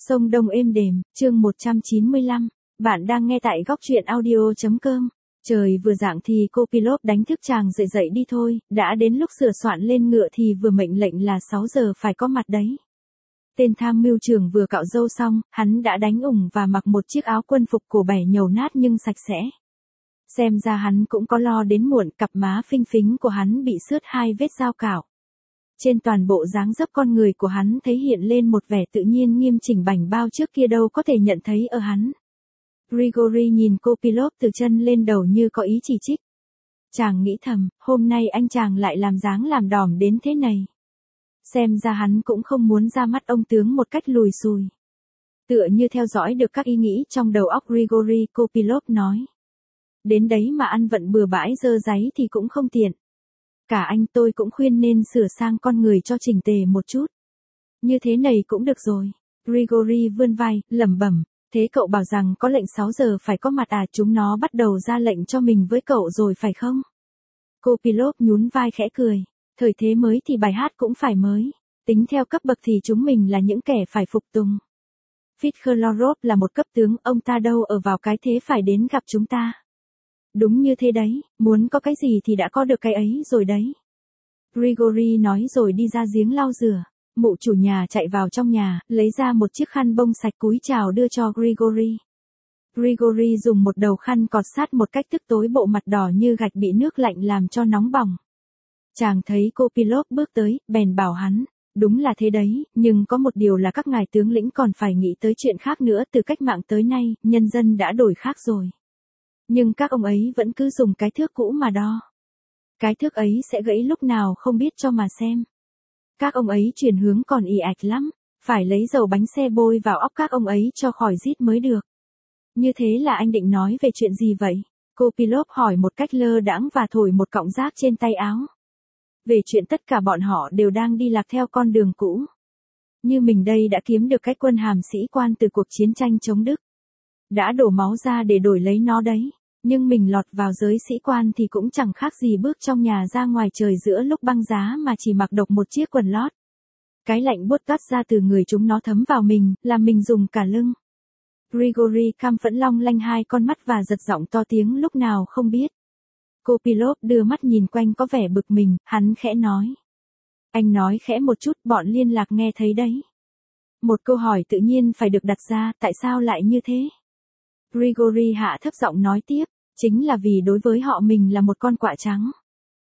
Sông Đông êm đềm, chương 195. Bạn đang nghe tại góc truyện audio.com. Trời vừa rạng thì cô pilot đánh thức chàng dậy dậy đi thôi, đã đến lúc sửa soạn lên ngựa thì vừa mệnh lệnh là 6 giờ phải có mặt đấy. Tên tham mưu trưởng vừa cạo râu xong, hắn đã đánh ủng và mặc một chiếc áo quân phục cổ bẻ nhầu nát nhưng sạch sẽ. Xem ra hắn cũng có lo đến muộn, cặp má phinh phính của hắn bị xước 2 vết dao cạo. Trên toàn bộ dáng dấp con người của hắn thấy hiện lên một vẻ tự nhiên nghiêm chỉnh bảnh bao trước kia đâu có thể nhận thấy ở hắn. Grigori nhìn cô pilot từ chân lên đầu như có ý chỉ trích. Chàng nghĩ thầm, hôm nay anh chàng lại làm dáng làm đỏm đến thế này. Xem ra hắn cũng không muốn ra mắt ông tướng một cách lùi xùi. Tựa như theo dõi được các ý nghĩ trong đầu óc Grigori, cô pilot nói. Đến đấy mà ăn vận bừa bãi dơ dáy thì cũng không tiện. Cả anh tôi cũng khuyên nên sửa sang con người cho chỉnh tề một chút. Như thế này cũng được rồi. Grigori vươn vai, lẩm bẩm. Thế cậu bảo rằng có lệnh 6 giờ phải có mặt à, chúng nó bắt đầu ra lệnh cho mình với cậu rồi phải không? Cô pilot nhún vai khẽ cười. Thời thế mới thì bài hát cũng phải mới. Tính theo cấp bậc thì chúng mình là những kẻ phải phục tùng. Fitzgerald là một cấp tướng, ông ta đâu ở vào cái thế phải đến gặp chúng ta. Đúng như thế đấy, muốn có cái gì thì đã có được cái ấy rồi đấy. Grigori nói rồi đi ra giếng lau rửa. Mụ chủ nhà chạy vào trong nhà, lấy ra một chiếc khăn bông sạch cúi chào đưa cho Grigori. Grigori dùng một đầu khăn cọt sát một cách tức tối bộ mặt đỏ như gạch bị nước lạnh làm cho nóng bỏng. Chàng thấy cô pilot bước tới, bèn bảo hắn, đúng là thế đấy, nhưng có một điều là các ngài tướng lĩnh còn phải nghĩ tới chuyện khác nữa, từ cách mạng tới nay, nhân dân đã đổi khác rồi. Nhưng các ông ấy vẫn cứ dùng cái thước cũ mà đo. Cái thước ấy sẽ gãy lúc nào không biết cho mà xem. Các ông ấy chuyển hướng còn ì ạch lắm, phải lấy dầu bánh xe bôi vào óc các ông ấy cho khỏi rít mới được. Như thế là anh định nói về chuyện gì vậy? Cô pilot hỏi một cách lơ đãng và thổi một cọng rác trên tay áo. Về chuyện tất cả bọn họ đều đang đi lạc theo con đường cũ. Như mình đây đã kiếm được cái quân hàm sĩ quan từ cuộc chiến tranh chống Đức. Đã đổ máu ra để đổi lấy nó đấy. Nhưng mình lọt vào giới sĩ quan thì cũng chẳng khác gì bước trong nhà ra ngoài trời giữa lúc băng giá mà chỉ mặc độc một chiếc quần lót. Cái lạnh buốt toát ra từ người chúng nó thấm vào mình, làm mình rùng cả lưng. Grigori cam phẫn long lanh hai con mắt và giật giọng to tiếng lúc nào không biết. Cô pilot đưa mắt nhìn quanh có vẻ bực mình, hắn khẽ nói. Anh nói khẽ một chút, bọn liên lạc nghe thấy đấy. Một câu hỏi tự nhiên phải được đặt ra, tại sao lại như thế? Grigori hạ thấp giọng nói tiếp, chính là vì đối với họ mình là một con quạ trắng.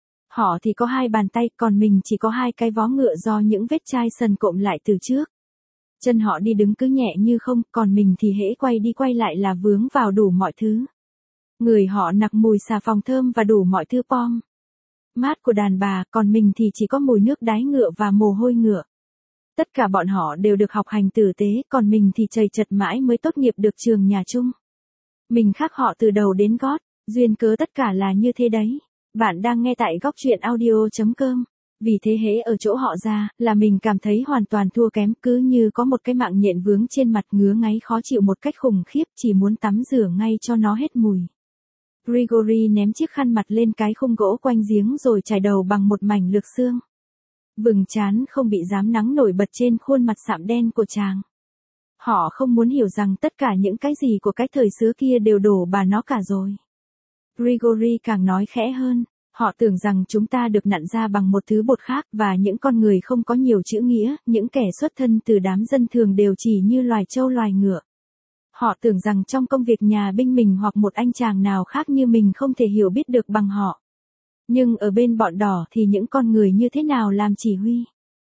Họ thì có 2 bàn tay, còn mình chỉ có 2 cái vó ngựa do những vết chai sần cộm lại từ trước. Chân họ đi đứng cứ nhẹ như không, còn mình thì hễ quay đi quay lại là vướng vào đủ mọi thứ. Người họ nặc mùi xà phòng thơm và đủ mọi thứ pom mát của đàn bà, còn mình thì chỉ có mùi nước đái ngựa và mồ hôi ngựa. Tất cả bọn họ đều được học hành tử tế, còn mình thì chầy chật mãi mới tốt nghiệp được trường nhà chung. Mình khác họ từ đầu đến gót, duyên cớ tất cả là như thế đấy. Bạn đang nghe tại góc truyện audio.com. Vì thế hễ ở chỗ họ ra, là mình cảm thấy hoàn toàn thua kém, cứ như có một cái mạng nhện vướng trên mặt ngứa ngáy khó chịu một cách khủng khiếp, chỉ muốn tắm rửa ngay cho nó hết mùi. Grigori ném chiếc khăn mặt lên cái khung gỗ quanh giếng rồi chải đầu bằng một mảnh lược xương. Vầng trán không bị rám nắng nổi bật trên khuôn mặt sạm đen của chàng. Họ không muốn hiểu rằng tất cả những cái gì của cái thời xưa kia đều đổ bà nó cả rồi. Grigori càng nói khẽ hơn, họ tưởng rằng chúng ta được nặn ra bằng một thứ bột khác và những con người không có nhiều chữ nghĩa, những kẻ xuất thân từ đám dân thường đều chỉ như loài trâu loài ngựa. Họ tưởng rằng trong công việc nhà binh mình hoặc một anh chàng nào khác như mình không thể hiểu biết được bằng họ. Nhưng ở bên bọn đỏ thì những con người như thế nào làm chỉ huy?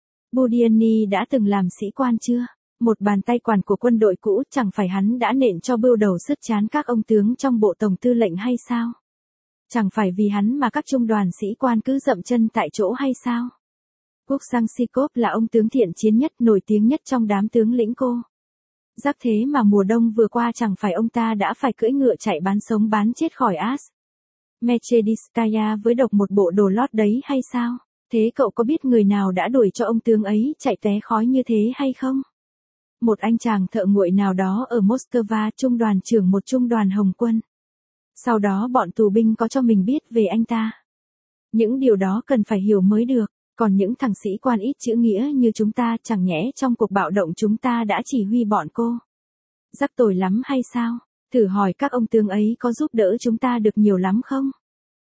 Budianny đã từng làm sĩ quan chưa? Một bàn tay quản của quân đội cũ, chẳng phải hắn đã nện cho bưu đầu sứt chán các ông tướng trong bộ tổng tư lệnh hay sao? Chẳng phải vì hắn mà các trung đoàn sĩ quan cứ dậm chân tại chỗ hay sao? Kuksangsikov là ông tướng thiện chiến nhất, nổi tiếng nhất trong đám tướng lĩnh cô. Giáp thế mà mùa đông vừa qua chẳng phải ông ta đã phải cưỡi ngựa chạy bán sống bán chết khỏi Ast Mechediskaya với độc một bộ đồ lót đấy hay sao? Thế cậu có biết người nào đã đuổi cho ông tướng ấy chạy té khói như thế hay không? Một anh chàng thợ nguội nào đó ở Moscow, trung đoàn trưởng một trung đoàn Hồng quân. Sau đó bọn tù binh có cho mình biết về anh ta. Những điều đó cần phải hiểu mới được. Còn những thằng sĩ quan ít chữ nghĩa như chúng ta chẳng nhẽ trong cuộc bạo động chúng ta đã chỉ huy bọn cô. Rắc tồi lắm hay sao? Thử hỏi các ông tướng ấy có giúp đỡ chúng ta được nhiều lắm không?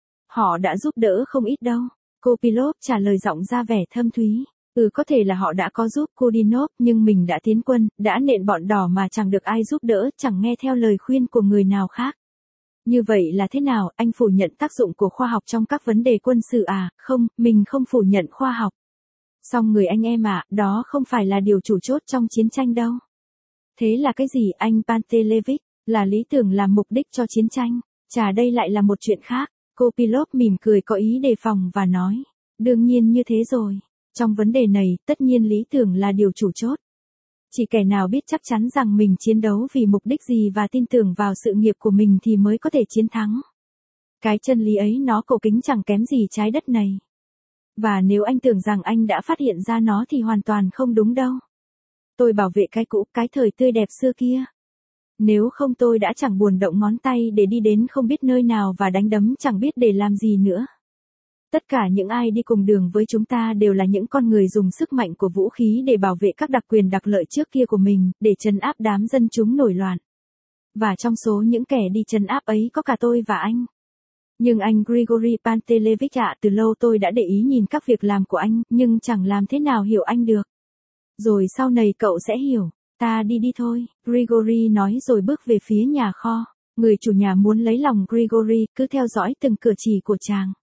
Họ đã giúp đỡ không ít đâu. Cô Pilot trả lời giọng ra vẻ thâm thúy. Có thể là họ đã có giúp Kudinov, nhưng mình đã tiến quân, đã nện bọn đỏ mà chẳng được ai giúp đỡ, chẳng nghe theo lời khuyên của người nào khác. Như vậy là thế nào, anh phủ nhận tác dụng của khoa học trong các vấn đề quân sự à? Không, mình không phủ nhận khoa học. Song người anh em ạ, đó không phải là điều chủ chốt trong chiến tranh đâu. Thế là cái gì anh Pantelevich? Là lý tưởng làm mục đích cho chiến tranh. Chà, đây lại là một chuyện khác. Cô Pilot mỉm cười có ý đề phòng và nói. Đương nhiên như thế rồi. Trong vấn đề này, tất nhiên lý tưởng là điều chủ chốt. Chỉ kẻ nào biết chắc chắn rằng mình chiến đấu vì mục đích gì và tin tưởng vào sự nghiệp của mình thì mới có thể chiến thắng. Cái chân lý ấy nó cổ kính chẳng kém gì trái đất này. Và nếu anh tưởng rằng anh đã phát hiện ra nó thì hoàn toàn không đúng đâu. Tôi bảo vệ cái cũ, cái thời tươi đẹp xưa kia. Nếu không tôi đã chẳng buồn động ngón tay để đi đến không biết nơi nào và đánh đấm chẳng biết để làm gì nữa. Tất cả những ai đi cùng đường với chúng ta đều là những con người dùng sức mạnh của vũ khí để bảo vệ các đặc quyền đặc lợi trước kia của mình, để trấn áp đám dân chúng nổi loạn. Và trong số những kẻ đi trấn áp ấy có cả tôi và anh. Nhưng anh Grigory Pantelevich ạ, từ lâu tôi đã để ý nhìn các việc làm của anh, nhưng chẳng làm thế nào hiểu anh được. Rồi sau này cậu sẽ hiểu. Ta đi thôi, Grigory nói rồi bước về phía nhà kho. Người chủ nhà muốn lấy lòng Grigory, cứ theo dõi từng cử chỉ của chàng.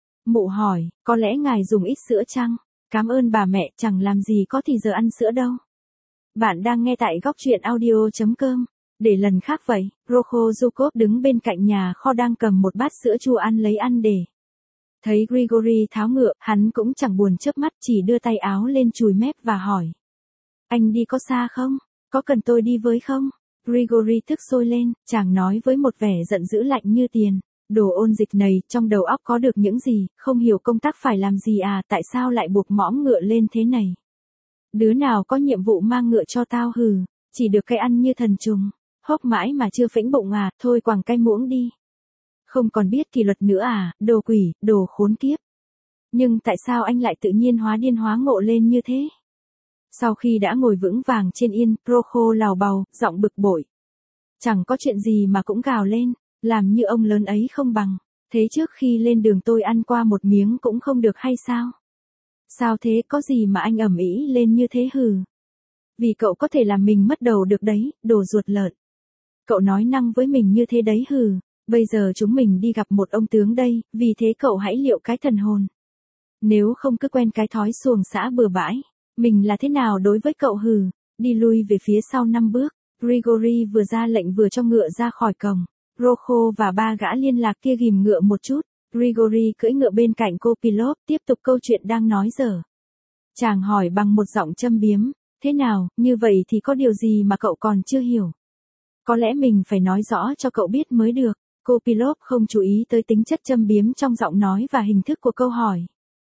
Mụ hỏi, có lẽ ngài dùng ít sữa chăng? Cảm ơn bà mẹ, chẳng làm gì có thì giờ ăn sữa đâu. Bạn đang nghe tại góc truyện audio.com. Để lần khác vậy, Prokhozhukov đứng bên cạnh nhà kho đang cầm một bát sữa chua ăn lấy ăn để. Thấy Grigory tháo ngựa, hắn cũng chẳng buồn chớp mắt, chỉ đưa tay áo lên chùi mép và hỏi. Anh đi có xa không? Có cần tôi đi với không? Grigory tức sôi lên, chàng nói với một vẻ giận dữ lạnh như tiền. Đồ ôn dịch này, trong đầu óc có được những gì, không hiểu công tác phải làm gì à, tại sao lại buộc mõm ngựa lên thế này? Đứa nào có nhiệm vụ mang ngựa cho tao hừ, chỉ được cái ăn như thần trùng, hốc mãi mà chưa phễnh bụng à, thôi quàng cái muỗng đi. Không còn biết kỷ luật nữa à, đồ quỷ, đồ khốn kiếp. Nhưng tại sao anh lại tự nhiên hóa điên hóa ngộ lên như thế? Sau khi đã ngồi vững vàng trên yên, Prokho lào bào, giọng bực bội. Chẳng có chuyện gì mà cũng gào lên, làm như ông lớn ấy không bằng. Thế trước khi lên đường tôi ăn qua một miếng cũng không được hay sao? Sao thế, có gì mà anh ầm ĩ lên như thế hừ? Vì cậu có thể làm mình mất đầu được đấy, đồ ruột lợn. Cậu nói năng với mình như thế đấy hừ. Bây giờ chúng mình đi gặp một ông tướng đây, vì thế cậu hãy liệu cái thần hồn. Nếu không cứ quen cái thói xuồng xã bừa bãi. Mình là thế nào đối với cậu hừ? Đi lui về phía sau 5 bước. Grigory vừa ra lệnh vừa cho ngựa ra khỏi cổng. Prokho và ba gã liên lạc kia ghìm ngựa một chút. Grigory cưỡi ngựa bên cạnh cô Pilot, tiếp tục câu chuyện đang nói dở. Chàng hỏi bằng một giọng châm biếm. Thế nào, như vậy thì có điều gì mà cậu còn chưa hiểu? Có lẽ mình phải nói rõ cho cậu biết mới được. Cô Pilot không chú ý tới tính chất châm biếm trong giọng nói và hình thức của câu hỏi.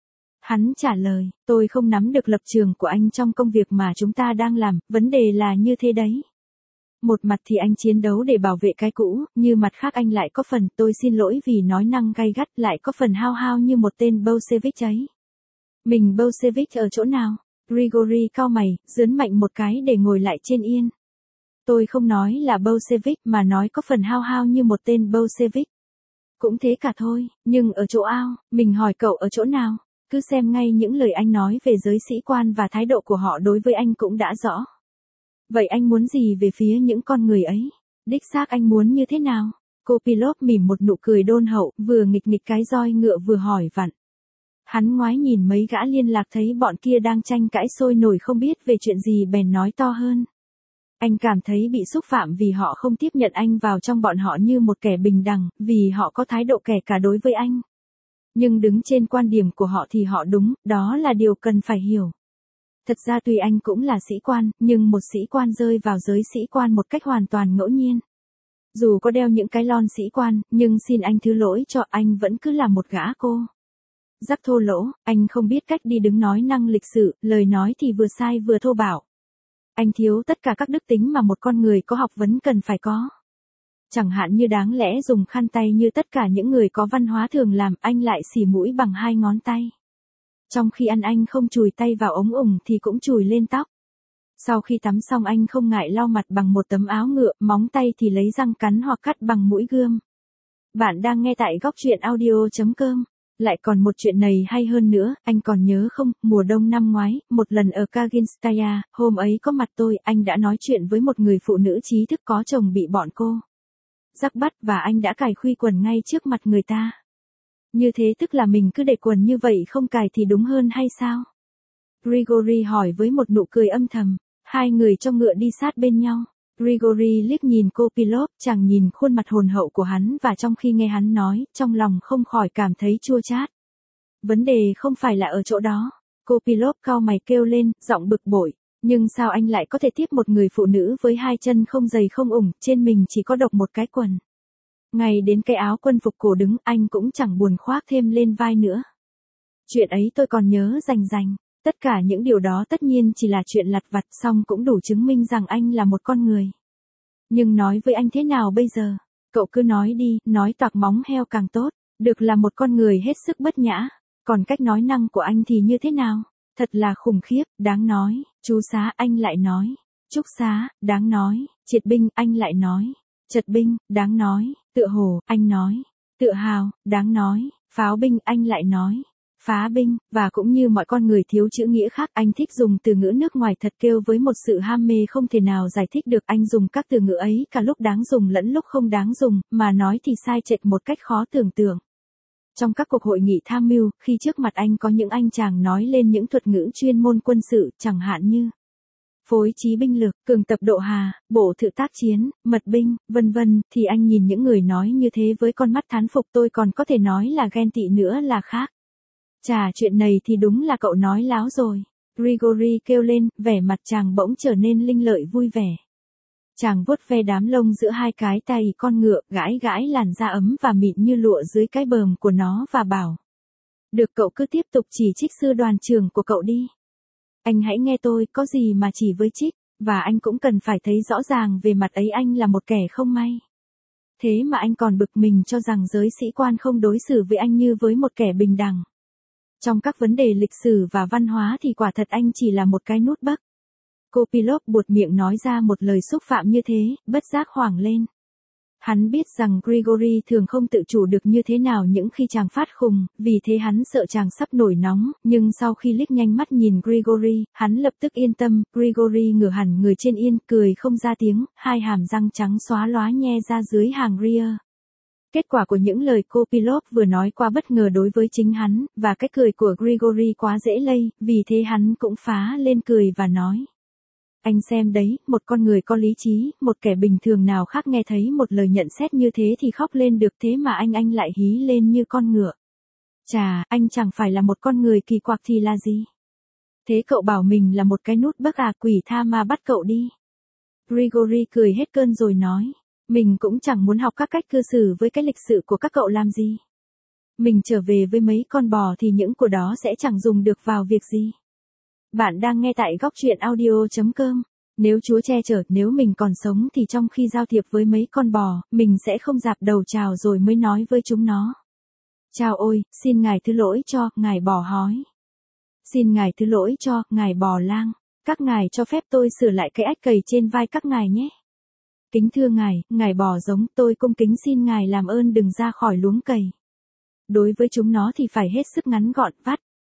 Hắn trả lời, tôi không nắm được lập trường của anh trong công việc mà chúng ta đang làm, vấn đề là như thế đấy. Một mặt thì anh chiến đấu để bảo vệ cái cũ, như mặt khác anh lại có phần, tôi xin lỗi vì nói năng gay gắt, lại có phần hao hao như một tên Bolshevik ấy. Mình Bolshevik ở chỗ nào? Grigory cau mày, giớn mạnh một cái để ngồi lại trên yên. Tôi không nói là Bolshevik mà nói có phần hao hao như một tên Bolshevik. Cũng thế cả thôi, nhưng ở chỗ ao, mình hỏi cậu ở chỗ nào? Cứ xem ngay những lời anh nói về giới sĩ quan và thái độ của họ đối với anh cũng đã rõ. Vậy anh muốn gì về phía những con người ấy? Đích xác anh muốn như thế nào? Cô Pilot mỉm một nụ cười đôn hậu, vừa nghịch nghịch cái roi ngựa vừa hỏi vặn. Hắn ngoái nhìn mấy gã liên lạc thấy bọn kia đang tranh cãi sôi nổi không biết về chuyện gì bèn nói to hơn. Anh cảm thấy bị xúc phạm vì họ không tiếp nhận anh vào trong bọn họ như một kẻ bình đẳng, vì họ có thái độ kẻ cả đối với anh. Nhưng đứng trên quan điểm của họ thì họ đúng, đó là điều cần phải hiểu. Thật ra tuy anh cũng là sĩ quan, nhưng một sĩ quan rơi vào giới sĩ quan một cách hoàn toàn ngẫu nhiên. Dù có đeo những cái lon sĩ quan, nhưng xin anh thứ lỗi cho anh vẫn cứ là một gã cô. Rắc thô lỗ, anh không biết cách đi đứng nói năng lịch sự, lời nói thì vừa sai vừa thô bạo. Anh thiếu tất cả các đức tính mà một con người có học vấn cần phải có. Chẳng hạn như đáng lẽ dùng khăn tay như tất cả những người có văn hóa thường làm, anh lại xì mũi bằng 2 ngón tay. Trong khi ăn anh không chùi tay vào ống ủng thì cũng chùi lên tóc. Sau khi tắm xong anh không ngại lau mặt bằng một tấm áo ngựa, móng tay thì lấy răng cắn hoặc cắt bằng mũi gươm. Bạn đang nghe tại góc truyện audio.com. Lại còn một chuyện này hay hơn nữa, anh còn nhớ không, mùa đông năm ngoái, một lần ở Kaginskaya, hôm ấy có mặt tôi, anh đã nói chuyện với một người phụ nữ trí thức có chồng bị bọn cô giắc bắt và anh đã cài khuy quần ngay trước mặt người ta. Như thế tức là mình cứ để quần như vậy không cài thì đúng hơn hay sao? Grigory hỏi với một nụ cười âm thầm. Hai người cho ngựa đi sát bên nhau. Grigory liếc nhìn Kopilov, chàng nhìn khuôn mặt hồn hậu của hắn và trong khi nghe hắn nói, trong lòng không khỏi cảm thấy chua chát. Vấn đề không phải là ở chỗ đó. Kopilov cau mày kêu lên, giọng bực bội. Nhưng sao anh lại có thể tiếp một người phụ nữ với hai chân không giày không ủng, trên mình chỉ có độc một cái quần. Ngay đến cái áo quân phục cổ đứng anh cũng chẳng buồn khoác thêm lên vai nữa. Chuyện ấy tôi còn nhớ rành rành. Tất cả những điều đó tất nhiên chỉ là chuyện lặt vặt, song cũng đủ chứng minh rằng anh là một con người. Nhưng nói với anh thế nào bây giờ? Cậu cứ nói đi, nói toạc móng heo càng tốt. Được là một con người hết sức bất nhã. Còn cách nói năng của anh thì như thế nào? Thật là khủng khiếp, đáng nói. Chú Xá, anh lại nói. Trúc Xá, đáng nói. Triệt binh, anh lại nói. Trật binh, đáng nói. Tựa hồ, anh nói. Tự hào, đáng nói. Pháo binh, anh lại nói. Phá binh, và cũng như mọi con người thiếu chữ nghĩa khác, anh thích dùng từ ngữ nước ngoài thật kêu với một sự ham mê không thể nào giải thích được. Anh dùng các từ ngữ ấy cả lúc đáng dùng lẫn lúc không đáng dùng, mà nói thì sai chệch một cách khó tưởng tượng. Trong các cuộc hội nghị tham mưu, khi trước mặt anh có những anh chàng nói lên những thuật ngữ chuyên môn quân sự, chẳng hạn như phối trí binh lực, cường tập độ hà, bộ thự tác chiến, mật binh, vân vân, thì anh nhìn những người nói như thế với con mắt thán phục, tôi còn có thể nói là ghen tị nữa là khác. Chà, chuyện này thì đúng là cậu nói láo rồi. Grigory kêu lên, vẻ mặt chàng bỗng trở nên linh lợi vui vẻ. Chàng vuốt ve đám lông giữa hai cái tay con ngựa, gãi gãi làn da ấm và mịn như lụa dưới cái bờm của nó và bảo. Được, cậu cứ tiếp tục chỉ trích sư đoàn trưởng của cậu đi. Anh hãy nghe tôi, có gì mà chỉ với trích, và anh cũng cần phải thấy rõ ràng về mặt ấy anh là một kẻ không may. Thế mà anh còn bực mình cho rằng giới sĩ quan không đối xử với anh như với một kẻ bình đẳng. Trong các vấn đề lịch sử và văn hóa thì quả thật anh chỉ là một cái nút bấc. Kopilov buột miệng nói ra một lời xúc phạm như thế, bất giác hoảng lên. Hắn biết rằng Grigory thường không tự chủ được như thế nào những khi chàng phát khùng, vì thế hắn sợ chàng sắp nổi nóng, nhưng sau khi liếc nhanh mắt nhìn Grigory, hắn lập tức yên tâm. Grigory ngửa hẳn người trên yên, cười không ra tiếng, hai hàm răng trắng xóa lóa nhe ra dưới hàng ria. Kết quả của những lời Kopilov vừa nói quá bất ngờ đối với chính hắn, và cái cười của Grigory quá dễ lây, vì thế hắn cũng phá lên cười và nói. Anh xem đấy, một con người có lý trí, một kẻ bình thường nào khác nghe thấy một lời nhận xét như thế thì khóc lên được, thế mà anh lại hí lên như con ngựa. Chà, anh chẳng phải là một con người kỳ quặc thì là gì? Thế cậu bảo mình là một cái nút bấc à, quỷ tha ma bắt cậu đi. Grigory cười hết cơn rồi nói. Mình cũng chẳng muốn học các cách cư xử với cái lịch sự của các cậu làm gì. Mình trở về với mấy con bò thì những của đó sẽ chẳng dùng được vào việc gì. Bạn đang nghe tại góc truyện audio.com. Nếu Chúa che chở, nếu mình còn sống thì trong khi giao thiệp với mấy con bò, mình sẽ không dạp đầu chào rồi mới nói với chúng nó. Chào ôi, xin ngài thứ lỗi cho, ngài bò hói. Xin ngài thứ lỗi cho, ngài bò lang. Các ngài cho phép tôi sửa lại cái ách cầy trên vai các ngài nhé. Kính thưa ngài bò giống, tôi cung kính xin ngài làm ơn đừng ra khỏi luống cầy. Đối với chúng nó thì phải hết sức ngắn gọn, vắt.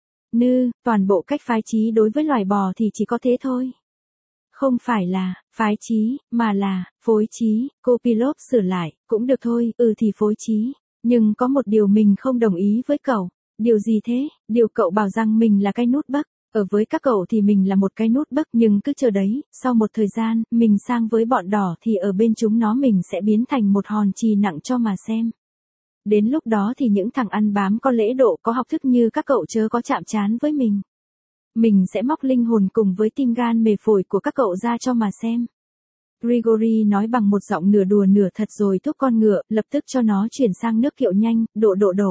Toàn bộ cách phái trí đối với loài bò thì chỉ có thế thôi. Không phải là, phái trí, mà là, phối trí. Kopilov sửa lại, cũng được thôi, thì phối trí. Nhưng có một điều mình không đồng ý với cậu. Điều gì thế? Điều cậu bảo rằng mình là cái nút bấc. Ở với các cậu thì mình là một cái nút bấc, nhưng cứ chờ đấy, sau một thời gian, mình sang với bọn đỏ thì ở bên chúng nó mình sẽ biến thành một hòn chì nặng cho mà xem. Đến lúc đó thì những thằng ăn bám có lễ độ có học thức như các cậu chớ có chạm trán với mình. Mình sẽ móc linh hồn cùng với tim gan mề phổi của các cậu ra cho mà xem. Grigory nói bằng một giọng nửa đùa nửa thật rồi thúc con ngựa, lập tức cho nó chuyển sang nước kiệu nhanh, độ.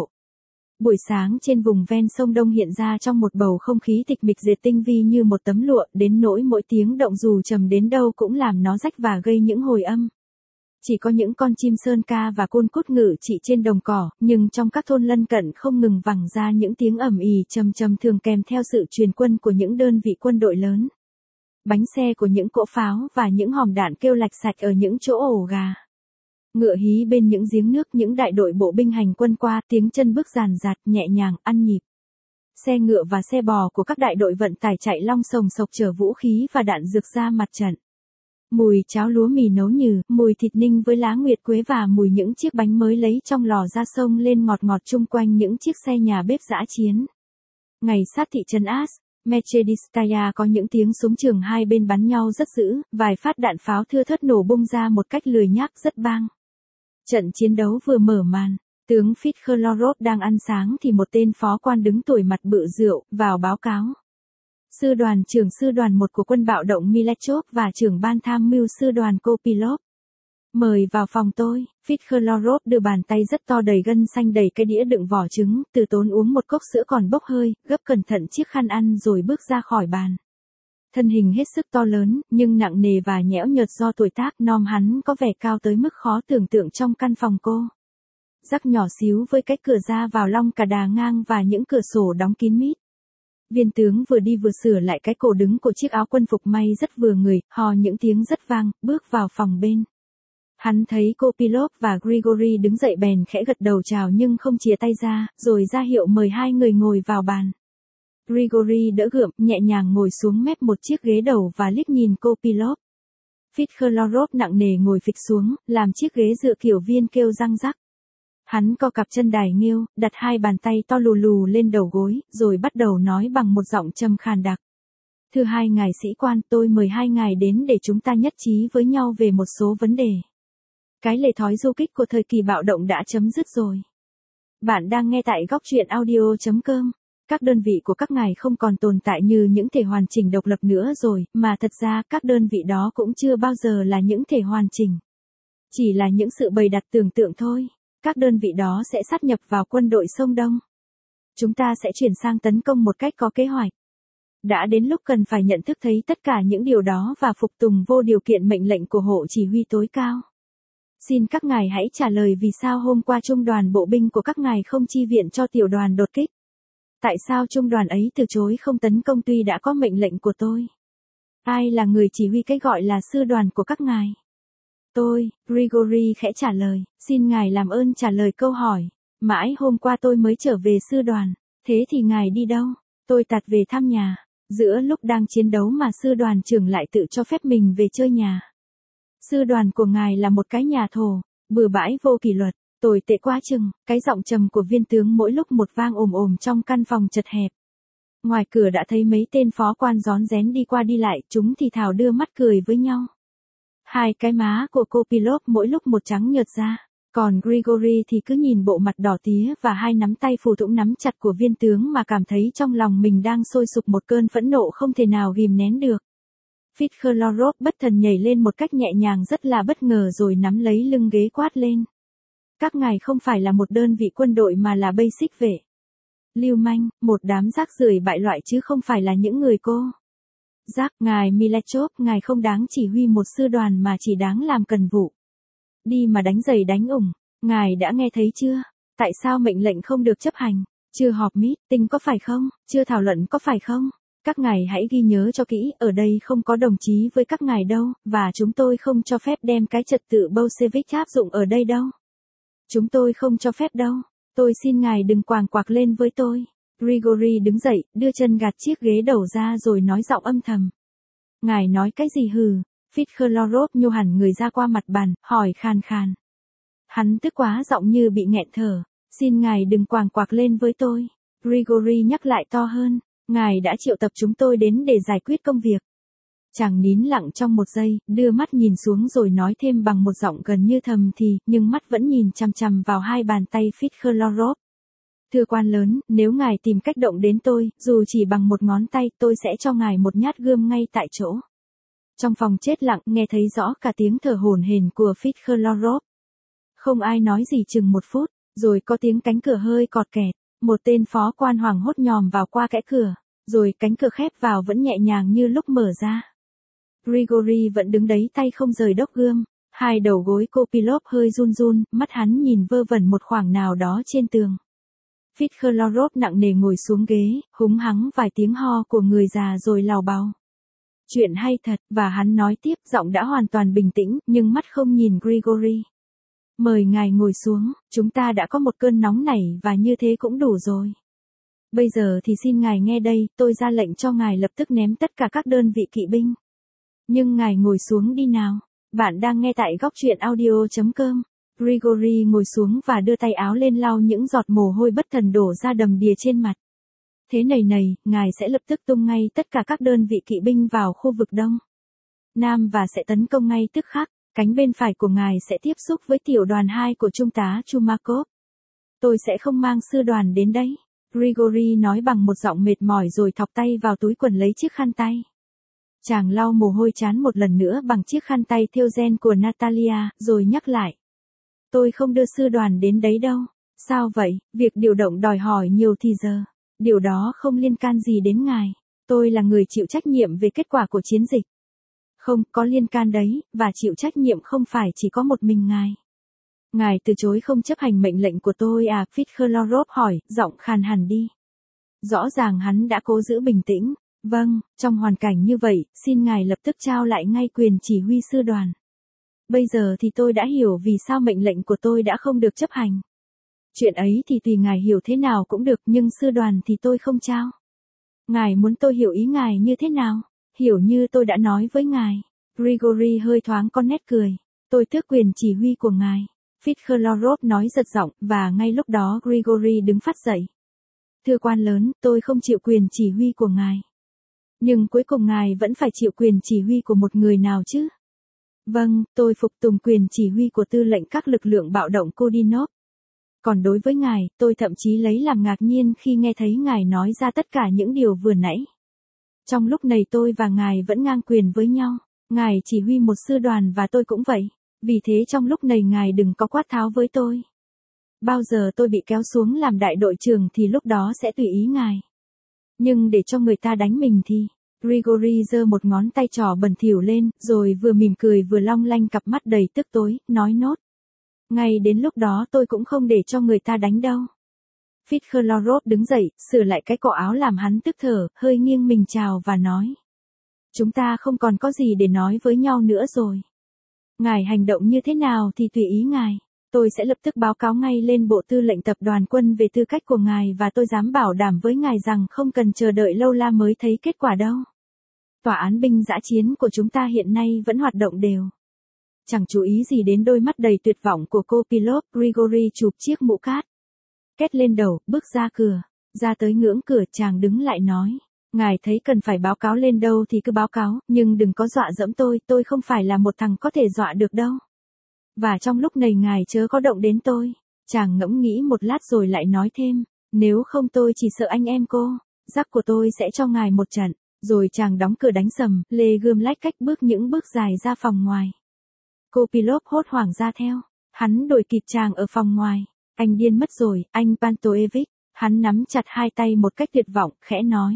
Buổi sáng trên vùng ven sông Đông hiện ra trong một bầu không khí tịch mịch dệt tinh vi như một tấm lụa, đến nỗi mỗi tiếng động dù trầm đến đâu cũng làm nó rách và gây những hồi âm. Chỉ có những con chim sơn ca và côn cút ngự trị trên đồng cỏ, nhưng trong các thôn lân cận không ngừng vẳng ra những tiếng ầm ĩ trầm trầm thường kèm theo sự truyền quân của những đơn vị quân đội lớn. Bánh xe của những cỗ pháo và những hòm đạn kêu lạch sạch ở những chỗ ổ gà. Ngựa hí bên những giếng nước, những đại đội bộ binh hành quân qua, tiếng chân bước ràn rạt, nhẹ nhàng, ăn nhịp. Xe ngựa và xe bò của các đại đội vận tải chạy long sồng sộc chở vũ khí và đạn dược ra mặt trận. Mùi cháo lúa mì nấu nhừ, mùi thịt ninh với lá nguyệt quế và mùi những chiếc bánh mới lấy trong lò ra sông lên ngọt ngọt chung quanh những chiếc xe nhà bếp dã chiến. Ngày sát thị trấn As, Mechedistaya có những tiếng súng trường hai bên bắn nhau rất dữ, vài phát đạn pháo thưa thớt nổ bung ra một cách lười nhác rất bang. Trận chiến đấu vừa mở màn, tướng Fitzgerald đang ăn sáng thì một tên phó quan đứng tuổi mặt bự rượu, vào báo cáo. Sư đoàn trưởng sư đoàn 1 của quân bạo động Milechov và trưởng ban tham mưu sư đoàn Kopilov. Mời vào phòng tôi, Fitzgerald đưa bàn tay rất to đầy gân xanh đầy cái đĩa đựng vỏ trứng, từ tốn uống một cốc sữa còn bốc hơi, gấp cẩn thận chiếc khăn ăn rồi bước ra khỏi bàn. Thân hình hết sức to lớn, nhưng nặng nề và nhẽo nhợt do tuổi tác, nom hắn có vẻ cao tới mức khó tưởng tượng trong căn phòng cô. Rắc nhỏ xíu với cái cửa ra vào long cả đà ngang và những cửa sổ đóng kín mít. Viên tướng vừa đi vừa sửa lại cái cổ đứng của chiếc áo quân phục may rất vừa người, hò những tiếng rất vang, bước vào phòng bên. Hắn thấy Kopilov và Grigory đứng dậy bèn khẽ gật đầu chào nhưng không chìa tay ra, rồi ra hiệu mời hai người ngồi vào bàn. Grigory đỡ gượng, nhẹ nhàng ngồi xuống mép một chiếc ghế đầu và liếc nhìn Kopilov. Fitzgerald nặng nề ngồi phịch xuống, làm chiếc ghế dựa kiểu viên kêu răng rắc. Hắn co cặp chân đài nghêu, đặt hai bàn tay to lù lù lên đầu gối, rồi bắt đầu nói bằng một giọng trầm khàn đặc. Thưa hai ngài sĩ quan, tôi mời hai ngài đến để chúng ta nhất trí với nhau về một số vấn đề. Cái lề thói du kích của thời kỳ bạo động đã chấm dứt rồi. Bạn đang nghe tại góc truyện audio.com. Các đơn vị của các ngài không còn tồn tại như những thể hoàn chỉnh độc lập nữa rồi, mà thật ra các đơn vị đó cũng chưa bao giờ là những thể hoàn chỉnh. Chỉ là những sự bày đặt tưởng tượng thôi. Các đơn vị đó sẽ sát nhập vào quân đội Sông Đông. Chúng ta sẽ chuyển sang tấn công một cách có kế hoạch. Đã đến lúc cần phải nhận thức thấy tất cả những điều đó và phục tùng vô điều kiện mệnh lệnh của Hộ Chỉ huy tối cao. Xin các ngài hãy trả lời vì sao hôm qua trung đoàn bộ binh của các ngài không chi viện cho tiểu đoàn đột kích. Tại sao trung đoàn ấy từ chối không tấn công tuy đã có mệnh lệnh của tôi? Ai là người chỉ huy cái gọi là sư đoàn của các ngài? Tôi, Grigory khẽ trả lời, xin ngài làm ơn trả lời câu hỏi. Mãi hôm qua tôi mới trở về sư đoàn, thế thì ngài đi đâu? Tôi tạt về thăm nhà. Giữa lúc đang chiến đấu mà sư đoàn trưởng lại tự cho phép mình về chơi nhà. Sư đoàn của ngài là một cái nhà thổ, bừa bãi vô kỷ luật, tồi tệ quá chừng. Cái giọng trầm của viên tướng mỗi lúc một vang ồm ồm trong căn phòng chật hẹp. Ngoài cửa đã thấy mấy tên phó quan rón rén đi qua đi lại, chúng thì thào đưa mắt cười với nhau. Hai cái má của Kopilov mỗi lúc một trắng nhợt ra, còn Grigory thì cứ nhìn bộ mặt đỏ tía và hai nắm tay phù thủng nắm chặt của viên tướng mà cảm thấy trong lòng mình đang sôi sục một cơn phẫn nộ không thể nào ghìm nén được. Fitzgerald bất thần nhảy lên một cách nhẹ nhàng rất là bất ngờ rồi nắm lấy lưng ghế quát lên. Các ngài không phải là một đơn vị quân đội mà là basic vệ. Lưu manh, một đám rác rưởi bại loại chứ không phải là những người cô. Rác, ngài Milechov, ngài không đáng chỉ huy một sư đoàn mà chỉ đáng làm cần vụ. Đi mà đánh giày đánh ủng, ngài đã nghe thấy chưa? Tại sao mệnh lệnh không được chấp hành? Chưa họp meeting có phải không? Chưa thảo luận có phải không? Các ngài hãy ghi nhớ cho kỹ, ở đây không có đồng chí với các ngài đâu, và chúng tôi không cho phép đem cái trật tự Bolshevik áp dụng ở đây đâu. Chúng tôi không cho phép đâu. Tôi xin ngài đừng quàng quạc lên với tôi. Grigory đứng dậy, đưa chân gạt chiếc ghế đầu ra rồi nói giọng âm thầm. Ngài nói cái gì hừ? Fitzgerald nhô hẳn người ra qua mặt bàn, hỏi khàn khàn. Hắn tức quá giọng như bị nghẹn thở. Xin ngài đừng quàng quạc lên với tôi. Grigory nhắc lại to hơn. Ngài đã triệu tập chúng tôi đến để giải quyết công việc. Chàng nín lặng trong một giây, đưa mắt nhìn xuống rồi nói thêm bằng một giọng gần như thầm thì, nhưng mắt vẫn nhìn chằm chằm vào hai bàn tay Fitzgerald. Thưa quan lớn, nếu ngài tìm cách động đến tôi, dù chỉ bằng một ngón tay, tôi sẽ cho ngài một nhát gươm ngay tại chỗ. Trong phòng chết lặng, nghe thấy rõ cả tiếng thở hổn hển của Fitzgerald. Không ai nói gì chừng một phút, rồi có tiếng cánh cửa hơi cọt kẹt. Một tên phó quan hoảng hốt nhòm vào qua kẽ cửa, rồi cánh cửa khép vào vẫn nhẹ nhàng như lúc mở ra. Grigory vẫn đứng đấy tay không rời đốc gươm, Hai đầu gối Copilot hơi run run, mắt hắn nhìn vơ vẩn một khoảng nào đó trên tường. Fitzgerald nặng nề ngồi xuống ghế, húng hắng vài tiếng ho của người già rồi lào bào. Chuyện hay thật, và hắn nói tiếp, giọng đã hoàn toàn bình tĩnh, nhưng mắt không nhìn Gregory. Mời ngài ngồi xuống, chúng ta đã có một cơn nóng nảy và như thế cũng đủ rồi. Bây giờ thì xin ngài nghe đây, tôi ra lệnh cho ngài lập tức ném tất cả các đơn vị kỵ binh. Nhưng ngài ngồi xuống đi nào. Bạn đang nghe tại góc truyện audio.com. Gregory ngồi xuống và đưa tay áo lên lau những giọt mồ hôi bất thần đổ ra đầm đìa trên mặt. Thế này, ngài sẽ lập tức tung ngay tất cả các đơn vị kỵ binh vào khu vực Đông Nam và sẽ tấn công ngay tức khắc. Cánh bên phải của ngài sẽ tiếp xúc với tiểu đoàn 2 của Trung tá Chumakov. Tôi sẽ không mang sư đoàn đến đấy. Grigory nói bằng một giọng mệt mỏi rồi thọc tay vào túi quần lấy chiếc khăn tay. Chàng lau mồ hôi trán một lần nữa bằng chiếc khăn tay thêu ren của Natalia, rồi nhắc lại. Tôi không đưa sư đoàn đến đấy đâu. Sao vậy, việc điều động đòi hỏi nhiều thì giờ. Điều đó không liên can gì đến ngài. Tôi là người chịu trách nhiệm về kết quả của chiến dịch. Không, có liên can đấy, và chịu trách nhiệm không phải chỉ có một mình ngài. Ngài từ chối không chấp hành mệnh lệnh của tôi à? Fitzgerald hỏi, giọng khàn hẳn đi. Rõ ràng hắn đã cố giữ bình tĩnh. Vâng, trong hoàn cảnh như vậy, xin ngài lập tức trao lại ngay quyền chỉ huy sư đoàn. Bây giờ thì tôi đã hiểu vì sao mệnh lệnh của tôi đã không được chấp hành. Chuyện ấy thì tùy ngài hiểu thế nào cũng được, nhưng sư đoàn thì tôi không trao. Ngài muốn tôi hiểu ý ngài như thế nào? Hiểu như tôi đã nói với ngài. Grigory hơi thoáng con nét cười. Tôi tước quyền chỉ huy của ngài. Fitzgerald nói giật giọng, và ngay lúc đó Grigory đứng phát dậy. Thưa quan lớn, tôi không chịu quyền chỉ huy của ngài. Nhưng cuối cùng ngài vẫn phải chịu quyền chỉ huy của một người nào chứ? Vâng, tôi phục tùng quyền chỉ huy của tư lệnh các lực lượng bạo động Kodinov. Còn đối với ngài, tôi thậm chí lấy làm ngạc nhiên khi nghe thấy ngài nói ra tất cả những điều vừa nãy. Trong lúc này tôi và ngài vẫn ngang quyền với nhau. Ngài chỉ huy một sư đoàn và tôi cũng vậy. Vì thế trong lúc này ngài đừng có quát tháo với tôi. Bao giờ tôi bị kéo xuống làm đại đội trưởng thì lúc đó sẽ tùy ý ngài. Nhưng để cho người ta đánh mình thì... Grigory giơ một ngón tay trỏ bẩn thỉu lên, rồi vừa mỉm cười vừa long lanh cặp mắt đầy tức tối, nói nốt. Ngay đến lúc đó tôi cũng không để cho người ta đánh đâu. Fitzgerald đứng dậy, sửa lại cái cổ áo làm hắn tức thở, hơi nghiêng mình chào và nói. Chúng ta không còn có gì để nói với nhau nữa rồi. Ngài hành động như thế nào thì tùy ý ngài. Tôi sẽ lập tức báo cáo ngay lên Bộ Tư lệnh Tập đoàn Quân về tư cách của ngài và tôi dám bảo đảm với ngài rằng không cần chờ đợi lâu la mới thấy kết quả đâu. Tòa án binh dã chiến của chúng ta hiện nay vẫn hoạt động đều. Chẳng chú ý gì đến đôi mắt đầy tuyệt vọng của cô Pilot. Grigory chụp chiếc mũ cát. Két lên đầu, bước ra cửa. Ra tới ngưỡng cửa chàng đứng lại nói. Ngài thấy cần phải báo cáo lên đâu thì cứ báo cáo, nhưng đừng có dọa dẫm tôi không phải là một thằng có thể dọa được đâu. Và trong lúc này ngài chớ có động đến tôi. Chàng ngẫm nghĩ một lát rồi lại nói thêm. Nếu không tôi chỉ sợ anh em cô. Giắc của tôi sẽ cho ngài một trận. Rồi chàng đóng cửa đánh sầm, lê gươm lách cách bước những bước dài ra phòng ngoài. Cô Pilot hốt hoảng ra theo. Hắn đuổi kịp chàng ở phòng ngoài. Anh điên mất rồi, anh Pantoevich. Hắn nắm chặt hai tay một cách tuyệt vọng, khẽ nói.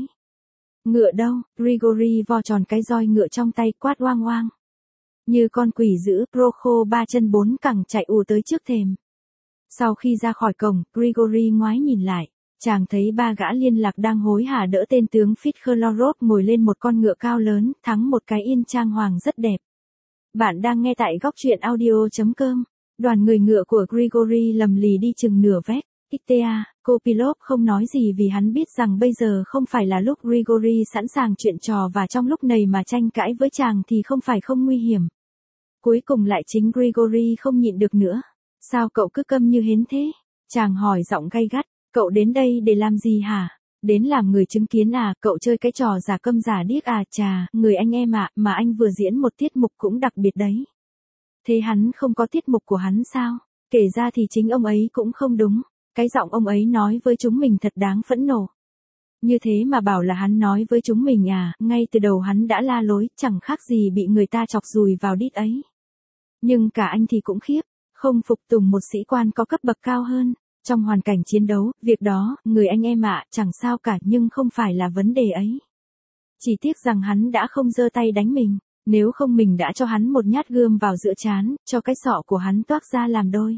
Ngựa đâu? Grigory vo tròn cái roi ngựa trong tay quát oang oang. Như con quỷ dữ, Prokho ba chân bốn cẳng chạy ù tới trước thềm. Sau khi ra khỏi cổng, Grigory ngoái nhìn lại. Chàng thấy ba gã liên lạc đang hối hả đỡ tên tướng Fitzgerald ngồi lên một con ngựa cao lớn, thắng một cái yên trang hoàng rất đẹp. Bạn đang nghe tại góc truyện audio.com. Đoàn người ngựa của Grigory lầm lì đi chừng nửa vét. Iktea, cô Pilot không nói gì vì hắn biết rằng bây giờ không phải là lúc Grigory sẵn sàng chuyện trò và trong lúc này mà tranh cãi với chàng thì không phải không nguy hiểm. Cuối cùng lại chính Grigory không nhịn được nữa. Sao cậu cứ câm như hến thế? Chàng hỏi giọng gay gắt. Cậu đến đây để làm gì hả? Đến làm người chứng kiến à? Cậu chơi cái trò giả câm giả điếc à? Chà, người anh em ạ, mà anh vừa diễn một tiết mục cũng đặc biệt đấy. Thế hắn không có tiết mục của hắn sao? Kể ra thì chính ông ấy cũng không đúng. Cái giọng ông ấy nói với chúng mình thật đáng phẫn nộ. Như thế mà bảo là hắn nói với chúng mình à? Ngay từ đầu hắn đã la lối, chẳng khác gì bị người ta chọc dùi vào đít ấy. Nhưng cả anh thì cũng khiếp, không phục tùng một sĩ quan có cấp bậc cao hơn. Trong hoàn cảnh chiến đấu, việc đó, người anh em ạ, chẳng sao cả nhưng không phải là vấn đề ấy. Chỉ tiếc rằng hắn đã không giơ tay đánh mình. Nếu không mình đã cho hắn một nhát gươm vào giữa trán, cho cái sọ của hắn toác ra làm đôi.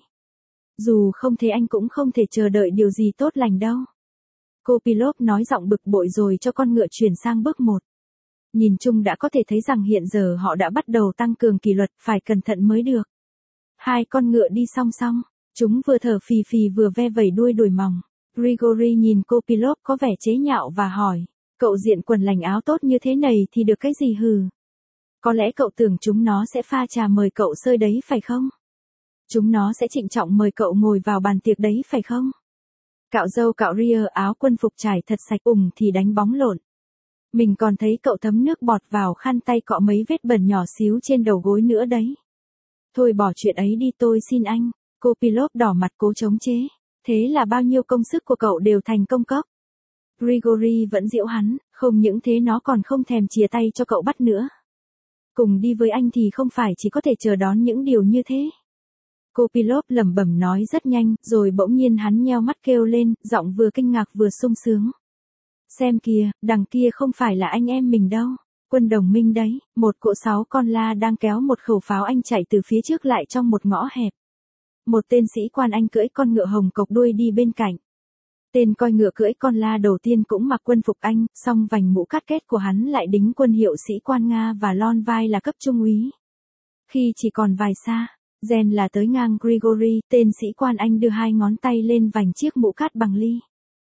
Dù không thế anh cũng không thể chờ đợi điều gì tốt lành đâu. Copilot nói giọng bực bội rồi cho con ngựa chuyển sang bước 1. Nhìn chung đã có thể thấy rằng hiện giờ họ đã bắt đầu tăng cường kỷ luật, phải cẩn thận mới được. Hai con ngựa đi song song, chúng vừa thở phì phì vừa ve vẩy đuôi đuổi mòng. Grigory nhìn Copilot có vẻ chế nhạo và hỏi, cậu diện quần lành áo tốt như thế này thì được cái gì hừ? Có lẽ cậu tưởng chúng nó sẽ pha trà mời cậu sơi đấy phải không? Chúng nó sẽ trịnh trọng mời cậu ngồi vào bàn tiệc đấy phải không? Cạo râu cạo ria, áo quân phục trải thật sạch, thì đánh bóng lộn. Mình còn thấy cậu thấm nước bọt vào khăn tay cọ mấy vết bẩn nhỏ xíu trên đầu gối nữa đấy. Thôi bỏ chuyện ấy đi tôi xin anh. Copilot đỏ mặt cố chống chế. Thế là bao nhiêu công sức của cậu đều thành công cốc. Grigory vẫn giễu hắn, không những thế nó còn không thèm chìa tay cho cậu bắt nữa. Cùng đi với anh thì không phải chỉ có thể chờ đón những điều như thế. Copilot lẩm bẩm nói rất nhanh, rồi bỗng nhiên hắn nheo mắt kêu lên, giọng vừa kinh ngạc vừa sung sướng. Xem kìa, đằng kia không phải là anh em mình đâu, quân đồng minh đấy, một cỗ 6 con la đang kéo một khẩu pháo Anh chạy từ phía trước lại trong một ngõ hẹp. Một tên sĩ quan Anh cưỡi con ngựa hồng cộc đuôi đi bên cạnh. Tên coi ngựa cưỡi con la đầu tiên cũng mặc quân phục Anh, song vành mũ cát két của hắn lại đính quân hiệu sĩ quan Nga và lon vai là cấp trung úy. Khi chỉ còn vài xa, Gen là tới ngang Grigory, tên sĩ quan Anh đưa hai ngón tay lên vành chiếc mũ cát bằng ly.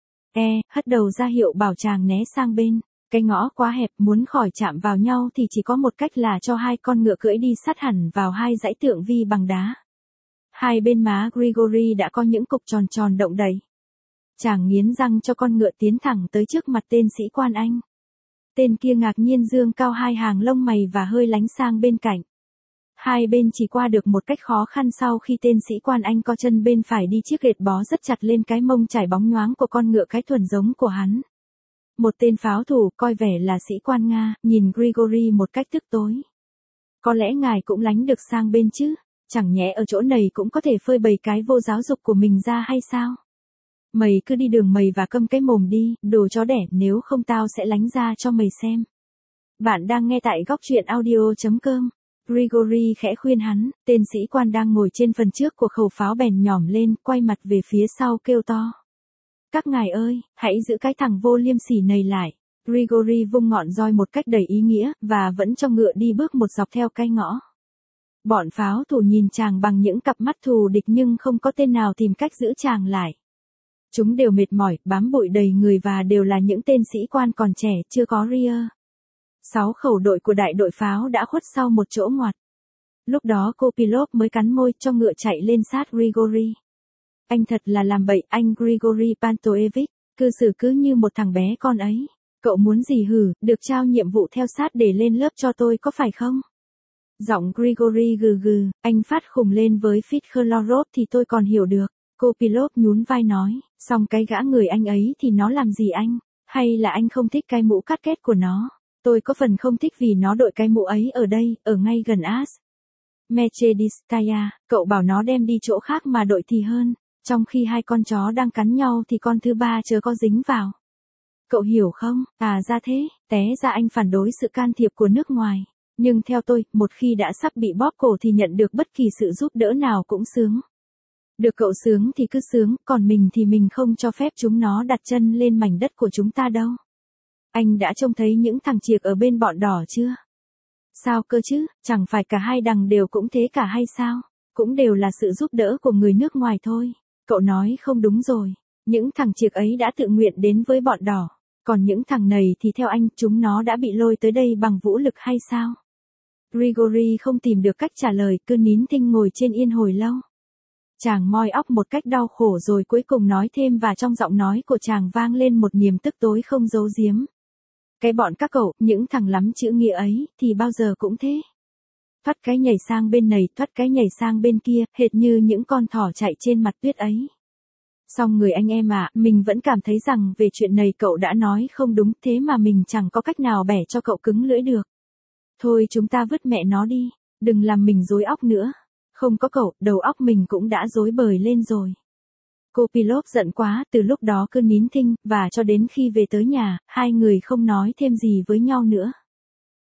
Hất đầu ra hiệu bảo chàng né sang bên. Cái ngõ quá hẹp, muốn khỏi chạm vào nhau thì chỉ có một cách là cho hai con ngựa cưỡi đi sát hẳn vào hai dãy tượng vi bằng đá. Hai bên má Grigory đã có những cục tròn tròn động đậy. Chàng nghiến răng cho con ngựa tiến thẳng tới trước mặt tên sĩ quan Anh. Tên kia ngạc nhiên dương cao hai hàng lông mày và hơi lánh sang bên cạnh. Hai bên chỉ qua được một cách khó khăn sau khi tên sĩ quan Anh co chân bên phải đi chiếc ghệt bó rất chặt lên cái mông trải bóng nhoáng của con ngựa cái thuần giống của hắn. Một tên pháo thủ coi vẻ là sĩ quan Nga, nhìn Grigory một cách tức tối. Có lẽ ngài cũng lánh được sang bên chứ, chẳng nhẽ ở chỗ này cũng có thể phơi bày cái vô giáo dục của mình ra hay sao? Mày cứ đi đường mày và câm cái mồm đi, đồ chó đẻ, nếu không tao sẽ lánh ra cho mày xem. Bạn đang nghe tại góc truyện audio.com. Grigory khẽ khuyên hắn, tên sĩ quan đang ngồi trên phần trước của khẩu pháo bèn nhỏm lên, quay mặt về phía sau kêu to. Các ngài ơi, hãy giữ cái thằng vô liêm sỉ này lại. Grigory vung ngọn roi một cách đầy ý nghĩa, và vẫn cho ngựa đi bước một dọc theo cái ngõ. Bọn pháo thủ nhìn chàng bằng những cặp mắt thù địch nhưng không có tên nào tìm cách giữ chàng lại. Chúng đều mệt mỏi, bám bụi đầy người và đều là những tên sĩ quan còn trẻ, chưa có ria. 6 khẩu đội của đại đội pháo đã khuất sau một chỗ ngoặt. Lúc đó Copilot mới cắn môi cho ngựa chạy lên sát Grigory. Anh thật là làm bậy, anh Grigory Pantoevich, cư xử cứ như một thằng bé con ấy. Cậu muốn gì hử, được trao nhiệm vụ theo sát để lên lớp cho tôi có phải không? Giọng Grigory gừ gừ, anh phát khùng lên với Fitzgerald thì tôi còn hiểu được. Copilot nhún vai nói, song cái gã người anh ấy thì nó làm gì anh? Hay là anh không thích cái mũ cát két của nó? Tôi có phần không thích vì nó đội cái mũ ấy ở đây, ở ngay gần As. Mechediskaya, cậu bảo nó đem đi chỗ khác mà đội thì hơn. Trong khi hai con chó đang cắn nhau thì con thứ ba chớ có dính vào. Cậu hiểu không? À ra thế, té ra anh phản đối sự can thiệp của nước ngoài. Nhưng theo tôi, một khi đã sắp bị bóp cổ thì nhận được bất kỳ sự giúp đỡ nào cũng sướng. Được cậu sướng thì cứ sướng, còn mình thì mình không cho phép chúng nó đặt chân lên mảnh đất của chúng ta đâu. Anh đã trông thấy những thằng chiệc ở bên bọn đỏ chưa? Sao cơ chứ, chẳng phải cả hai đằng đều cũng thế cả hay sao? Cũng đều là sự giúp đỡ của người nước ngoài thôi. Cậu nói không đúng rồi. Những thằng chiệc ấy đã tự nguyện đến với bọn đỏ. Còn những thằng này thì theo anh, chúng nó đã bị lôi tới đây bằng vũ lực hay sao? Grigory không tìm được cách trả lời, cứ nín thinh ngồi trên yên hồi lâu. Chàng moi óc một cách đau khổ rồi cuối cùng nói thêm và trong giọng nói của chàng vang lên một niềm tức tối không giấu giếm. Cái bọn các cậu, những thằng lắm chữ nghĩa ấy, thì bao giờ cũng thế. Thoát cái nhảy sang bên này, thoát cái nhảy sang bên kia, hệt như những con thỏ chạy trên mặt tuyết ấy. Song người anh em à, mình vẫn cảm thấy rằng về chuyện này cậu đã nói không đúng, thế mà mình chẳng có cách nào bẻ cho cậu cứng lưỡi được. Thôi chúng ta vứt mẹ nó đi, đừng làm mình rối óc nữa. Không có cậu, đầu óc mình cũng đã rối bời lên rồi. Copilot giận quá, từ lúc đó cứ nín thinh, và cho đến khi về tới nhà, hai người không nói thêm gì với nhau nữa.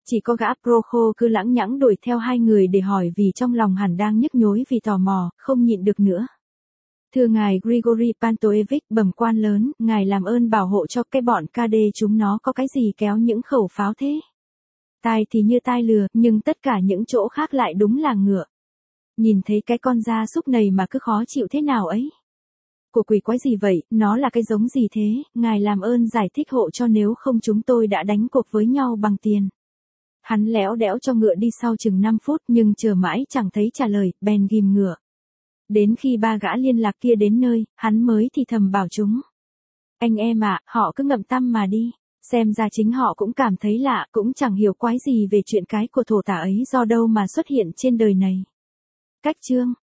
Chỉ có gã Proco cứ lãng nhãng đuổi theo hai người để hỏi vì trong lòng hẳn đang nhức nhối vì tò mò, không nhịn được nữa. Thưa ngài Grigory Pantoevich, bẩm quan lớn, ngài làm ơn bảo hộ cho cái bọn KD chúng nó có cái gì kéo những khẩu pháo thế. Tai thì như tai lừa, nhưng tất cả những chỗ khác lại đúng là ngựa. Nhìn thấy cái con gia súc này mà cứ khó chịu thế nào ấy. Của quỷ quái gì vậy, nó là cái giống gì thế, ngài làm ơn giải thích hộ cho nếu không chúng tôi đã đánh cuộc với nhau bằng tiền. Hắn lẽo đẽo cho ngựa đi sau chừng 5 phút nhưng chờ mãi chẳng thấy trả lời, bèn ghim ngựa. Đến khi ba gã liên lạc kia đến nơi, hắn mới thì thầm bảo chúng. Anh em ạ, họ cứ ngậm tăm mà đi. Xem ra chính họ cũng cảm thấy lạ, cũng chẳng hiểu quái gì về chuyện cái của thổ tả ấy do đâu mà xuất hiện trên đời này. Cách chương